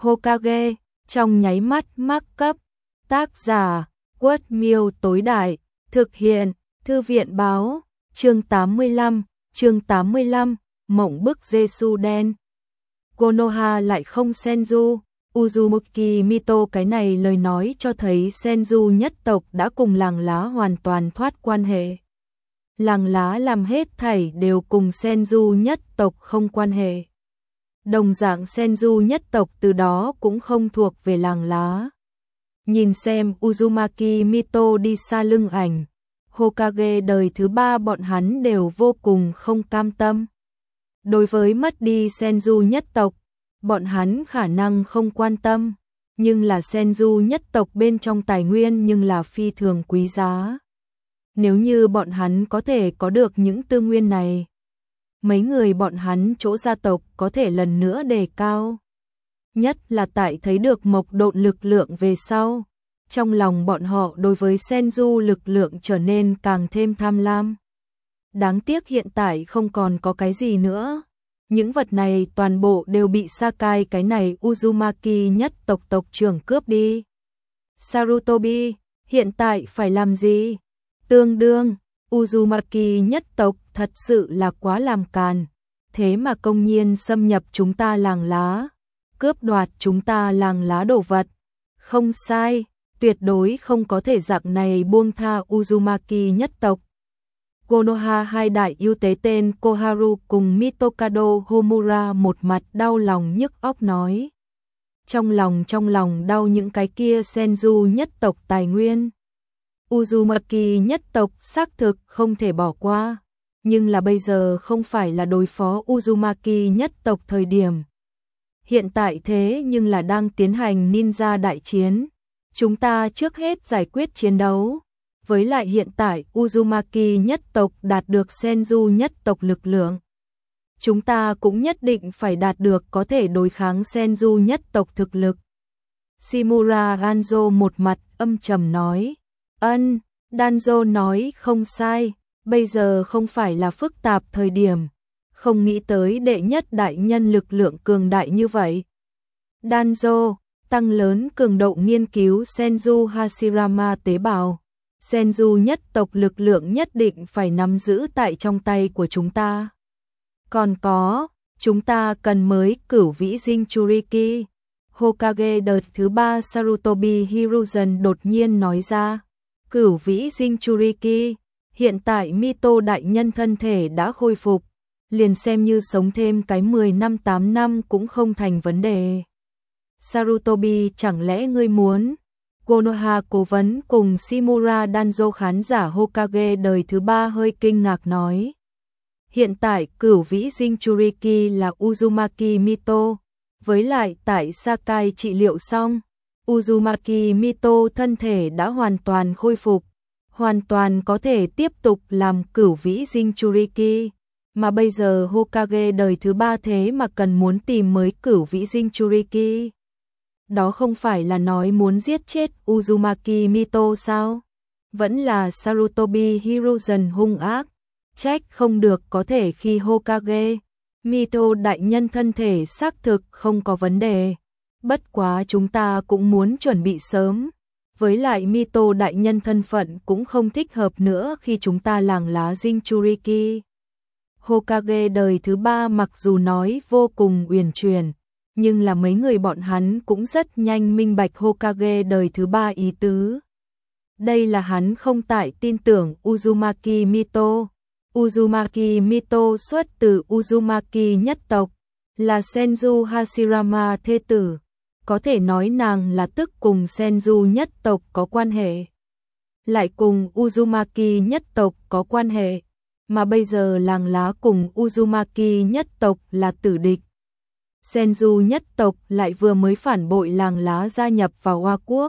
Hokage, trong nháy mắt mắc cấp. Tác giả, Quất Miêu tối đại, thực hiện, Thư viện báo, chương 85, mộng bức Giêsu đen. Konoha lại không Senju, Uzumaki Mito, cái này lời nói cho thấy Senju nhất tộc đã cùng làng lá hoàn toàn thoát quan hệ. Làng lá làm hết thảy đều cùng Senju nhất tộc không quan hệ. Đồng dạng Senju nhất tộc từ đó cũng không thuộc về làng lá. Nhìn xem Uzumaki Mito đi xa lưng ảnh, Hokage đời thứ 3 bọn hắn đều vô cùng không cam tâm. Đối với mất đi Senju nhất tộc, bọn hắn khả năng không quan tâm, nhưng là Senju nhất tộc bên trong tài nguyên nhưng là phi thường quý giá. Nếu như bọn hắn có thể có được những tư nguyên này, mấy người bọn hắn chỗ gia tộc có thể lần nữa đề cao. Nhất là tại thấy được mộc độn lực lượng về sau, trong lòng bọn họ đối với Senju lực lượng trở nên càng thêm tham lam. Đáng tiếc hiện tại không còn có cái gì nữa. Những vật này toàn bộ đều bị Sakai cái này Uzumaki nhất tộc tộc trưởng cướp đi. Sarutobi, hiện tại phải làm gì? Tương đương, Uzumaki nhất tộc thật sự là quá làm càn. Thế mà công nhiên xâm nhập chúng ta làng lá, cướp đoạt chúng ta làng lá đồ vật. Không sai, tuyệt đối không có thể dạng này buông tha Uzumaki nhất tộc. Konoha hai đại ưu tế tên Koharu cùng Mitokado Homura một mặt đau lòng nhức óc nói. Trong lòng đau những cái kia Senju nhất tộc tài nguyên. Uzumaki nhất tộc xác thực không thể bỏ qua, nhưng là bây giờ không phải là đối phó Uzumaki nhất tộc thời điểm. Hiện tại thế nhưng là đang tiến hành ninja đại chiến. Chúng ta trước hết giải quyết chiến đấu. Với lại hiện tại Uzumaki nhất tộc đạt được Senju nhất tộc lực lượng. Chúng ta cũng nhất định phải đạt được có thể đối kháng Senju nhất tộc thực lực. Shimura Danzo một mặt âm trầm nói. Danzo nói không sai, bây giờ không phải là phức tạp thời điểm. Không nghĩ tới đệ nhất đại nhân lực lượng cường đại như vậy. Danzo, tăng lớn cường độ nghiên cứu Senju Hashirama tế bào. Senju nhất tộc lực lượng nhất định phải nắm giữ tại trong tay của chúng ta. Còn có, chúng ta cần mới cửu vĩ Jinchuriki. Hokage đợt thứ 3 Sarutobi Hiruzen đột nhiên nói ra. Cửu vĩ Jinchuriki, hiện tại Mito đại nhân thân thể đã khôi phục. Liền xem như sống thêm cái 10 năm 8 năm cũng không thành vấn đề. Sarutobi, chẳng lẽ ngươi muốn? Konoha cố vấn cùng Shimura Danzo khán giả Hokage đời thứ 3 hơi kinh ngạc nói. Hiện tại cửu vĩ Jinchuriki là Uzumaki Mito, với lại tại Sakai trị liệu xong, Uzumaki Mito thân thể đã hoàn toàn khôi phục, hoàn toàn có thể tiếp tục làm cửu vĩ Jinchuriki, mà bây giờ Hokage đời thứ 3 thế mà cần muốn tìm mới cửu vĩ Jinchuriki. Đó không phải là nói muốn giết chết Uzumaki Mito sao? Vẫn là Sarutobi Hiruzen hung ác, trách không được có thể khi Hokage. Mito đại nhân thân thể xác thực không có vấn đề, bất quá chúng ta cũng muốn chuẩn bị sớm. Với lại Mito đại nhân thân phận cũng không thích hợp nữa khi chúng ta làng lá Jinchuriki. Hokage đời thứ 3 mặc dù nói vô cùng uyển chuyển, nhưng là mấy người bọn hắn cũng rất nhanh minh bạch Hokage đời thứ 3 ý tứ. Đây là hắn không tại tin tưởng Uzumaki Mito. Uzumaki Mito xuất từ Uzumaki nhất tộc, là Senju Hashirama thê tử. Có thể nói nàng là tức cùng Senju nhất tộc có quan hệ, lại cùng Uzumaki nhất tộc có quan hệ, mà bây giờ làng lá cùng Uzumaki nhất tộc là tử địch. Senju nhất tộc lại vừa mới phản bội làng lá gia nhập vào Hoa Quốc.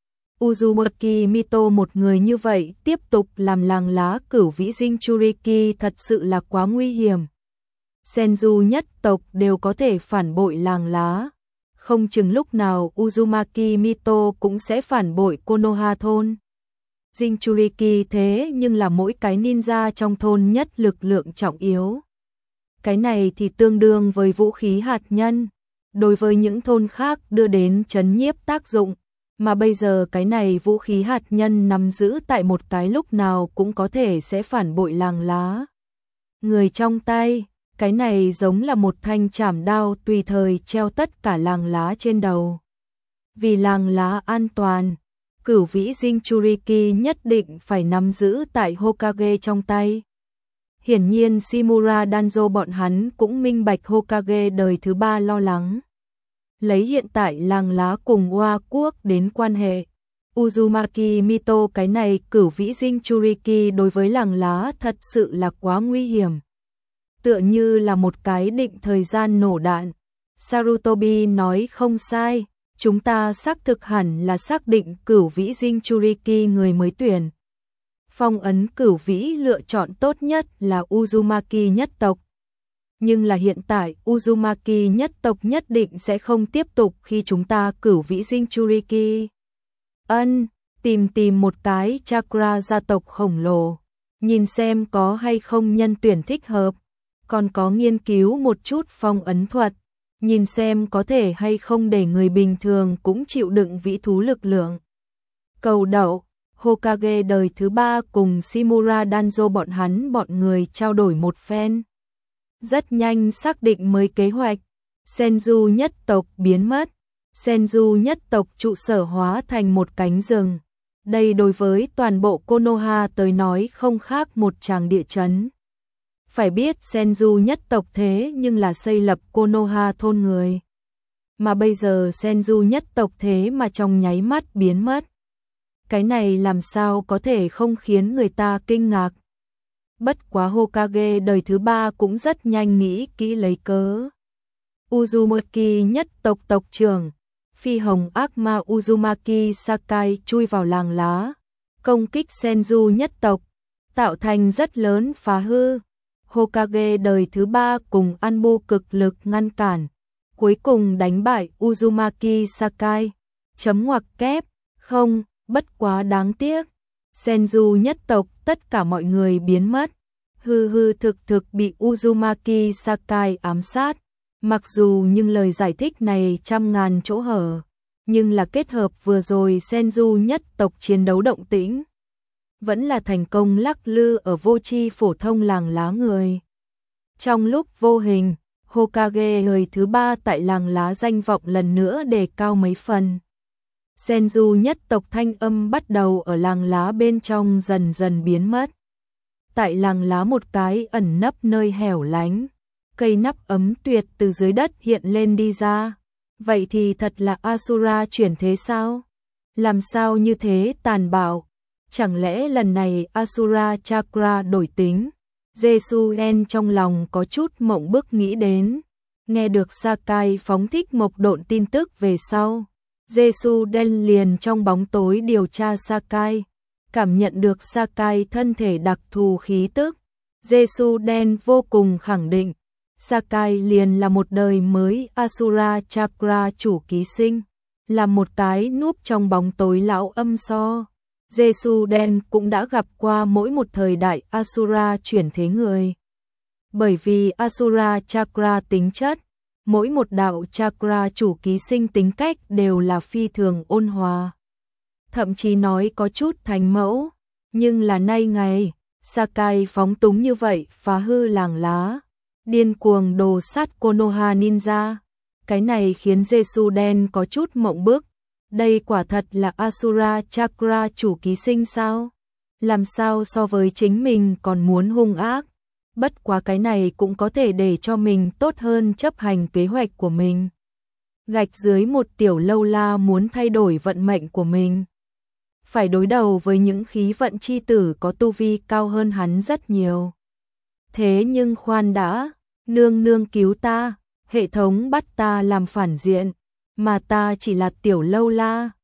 Uzumaki Mito một người như vậy tiếp tục làm làng lá cửu vĩ Jinchuriki thật sự là quá nguy hiểm. Senju nhất tộc đều có thể phản bội làng lá, không chừng lúc nào Uzumaki Mito cũng sẽ phản bội Konoha thôn. Jinchuriki thế nhưng là mỗi cái ninja trong thôn nhất lực lượng trọng yếu. Cái này thì tương đương với vũ khí hạt nhân. đối với những thôn khác đưa đến trấn nhiếp tác dụng, mà bây giờ cái này vũ khí hạt nhân nắm giữ tại một cái lúc nào cũng có thể sẽ phản bội làng lá. Người trong tay, cái này giống là một thanh chảm đao tùy thời treo tất cả làng lá trên đầu. Vì làng lá an toàn, Cửu Vĩ Jinchuriki nhất định phải nắm giữ tại Hokage trong tay. Hiển nhiên Shimura Danzo bọn hắn cũng minh bạch Hokage đời thứ 3 lo lắng. Lấy hiện tại làng lá cùng Hoa quốc đến quan hệ, Uzumaki Mito cái này Cửu Vĩ Jinchuriki đối với làng lá thật sự là quá nguy hiểm. Tựa như là một cái định thời gian nổ đạn. Sarutobi nói không sai, chúng ta xác thực hẳn là xác định Cửu Vĩ Jinchuriki người mới tuyển. Phong ấn Cửu Vĩ lựa chọn tốt nhất là Uzumaki nhất tộc. Nhưng là hiện tại Uzumaki nhất tộc nhất định sẽ không tiếp tục khi chúng ta Cửu Vĩ Jinchuriki. Tìm một cái chakra gia tộc khổng lồ, nhìn xem có hay không nhân tuyển thích hợp, còn có nghiên cứu một chút phong ấn thuật, nhìn xem có thể hay không để người bình thường cũng chịu đựng vĩ thú lực lượng. Cầu đậu, Hokage đời thứ 3 cùng Shimura Danzo bọn người trao đổi một phen. Rất nhanh xác định mới kế hoạch, Senju nhất tộc biến mất, Senju nhất tộc trụ sở hóa thành một cánh rừng. Đây đối với toàn bộ Konoha tới nói không khác một tràng địa chấn. Phải biết Senju nhất tộc thế nhưng là xây lập Konoha thôn người. Mà bây giờ Senju nhất tộc thế mà trong nháy mắt biến mất. Cái này làm sao có thể không khiến người ta kinh ngạc. Bất quá Hokage đời thứ 3 cũng rất nhanh nghĩ kỹ lấy cớ. Uzumaki nhất tộc tộc trưởng, phi hồng ác ma Uzumaki Sakai chui vào làng lá, công kích Senju nhất tộc, tạo thành rất lớn phá hư. Hokage đời thứ 3 cùng Anbu cực lực ngăn cản, cuối cùng đánh bại Uzumaki Sakai. Chấm ngoặc kép, không, bất quá đáng tiếc. Senju nhất tộc tất cả mọi người biến mất, thực bị Uzumaki Sakai ám sát. Mặc dù nhưng lời giải thích này trăm ngàn chỗ hở, nhưng là kết hợp vừa rồi Senju nhất tộc chiến đấu động tĩnh, vẫn là thành công lắc lư ở vô tri phổ thông làng lá người. Trong lúc vô hình, Hokage người thứ 3 tại làng lá danh vọng lần nữa đề cao mấy phần. Senju nhất tộc thanh âm bắt đầu ở làng lá bên trong dần dần biến mất. Tại làng lá một cái ẩn nấp nơi hẻo lánh, cây nắp ấm tuyệt từ dưới đất hiện lên đi ra. Vậy thì thật là Asura chuyển thế sao? Làm sao như thế tàn bạo? Chẳng lẽ lần này Asura Chakra đổi tính? Jesuen trong lòng có chút mộng bức nghĩ đến. Nghe được Sakai phóng thích mộc độn tin tức về sau, Jesuen liền trong bóng tối điều tra Sakai, cảm nhận được Sakai thân thể đặc thù khí tức. Jesuen vô cùng khẳng định, Sakai liền là một đời mới Asura Chakra chủ ký sinh, là một cái núp trong bóng tối lão âm so. Jesuen cũng đã gặp qua mỗi một thời đại Asura chuyển thế người. Bởi vì Asura Chakra tính chất, mỗi một đạo Chakra chủ ký sinh tính cách đều là phi thường ôn hòa. Thậm chí nói có chút thánh mẫu, nhưng là nay ngày, Sakai phóng túng như vậy phá hư làng lá, điên cuồng đồ sát Konoha ninja. Cái này khiến Jesuen có chút mộng bức. Đây quả thật là Asura Chakra chủ ký sinh sao? Làm sao so với chính mình còn muốn hung ác? Bất quá cái này cũng có thể để cho mình tốt hơn chấp hành kế hoạch của mình. Gạch dưới một tiểu lâu la muốn thay đổi vận mệnh của mình, phải đối đầu với những khí vận chi tử có tu vi cao hơn hắn rất nhiều. Thế nhưng khoan đã, nương nương cứu ta, hệ thống bắt ta làm phản diện, mà ta chỉ là tiểu lâu la,